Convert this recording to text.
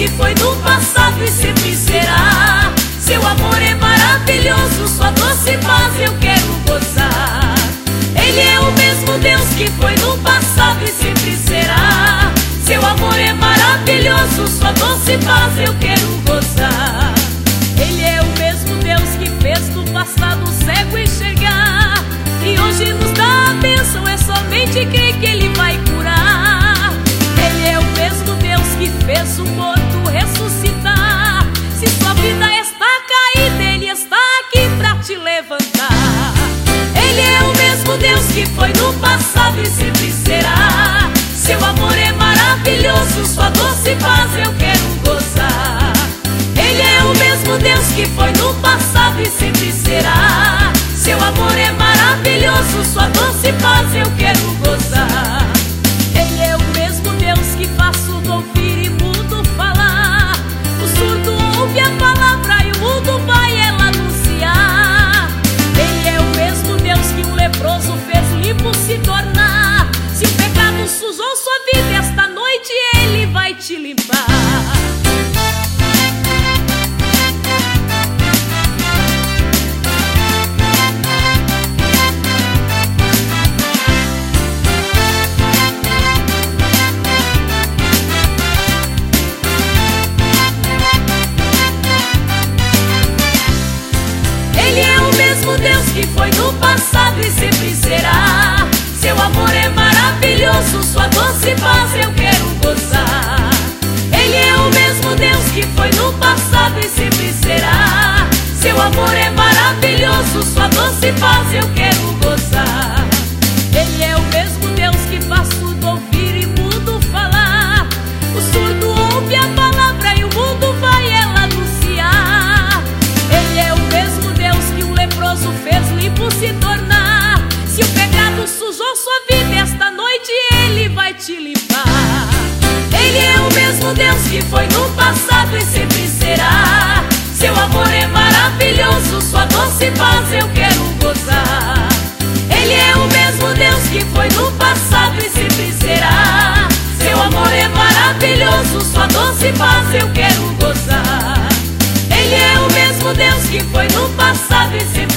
que foi no passado e sempre será. Seu amor é maravilhoso, sua doce paz eu quero gozar. Ele é o mesmo Deus que foi no passado e sempre será. Seu amor é maravilhoso, sua doce paz eu quero gozar. Ele é o mesmo Deus que fez do passado o cego enxergar, e hoje nos dá a bênção, é somente crer que Ele vai curar. Ele é o mesmo Deus que fez o morto ressuscitar. Se sua vida está caída, Ele está aqui pra te levantar. Ele é o mesmo Deus que foi no passado e sempre será. Seu amor é maravilhoso, sua doce paz eu quero gozar. Ele é o mesmo Deus que foi no passado e sempre será. Seu amor é maravilhoso, sua doce paz eu quero gozar. Ele é o mesmo Deus que faz surdo ouvir e mudo falar. O surdo ouve a palavra e o mudo vai ela anunciar. Ele é o mesmo Deus que um leproso fez limpo se tornar. Se o pecado sujou sua vida, esta noite Ele vai te limpar. Deus que foi no passado e sempre será. Seu amor é maravilhoso, sua doce paz eu quero gozar. Ele é o mesmo Deus que foi no passado e sempre será. Seu amor é maravilhoso, sua doce paz eu quero gozar. Ele é o mesmo Deus que faz surdo ouvir e mudo falar. O surdo ouve a palavra e o mundo vai ela anunciar. Ele é o mesmo Deus que um leproso fez limpo se tornar. Se o pecado sujou sua vida, esta noite Ele vai te limpar. Ele é o mesmo Deus que foi no passado e sempre será. Seu amor é maravilhoso, sua doce paz eu quero gozar. Ele é o mesmo Deus que foi no passado e sempre será. Seu amor é maravilhoso, sua doce paz eu quero gozar. Ele é o mesmo Deus que foi no passado e sempre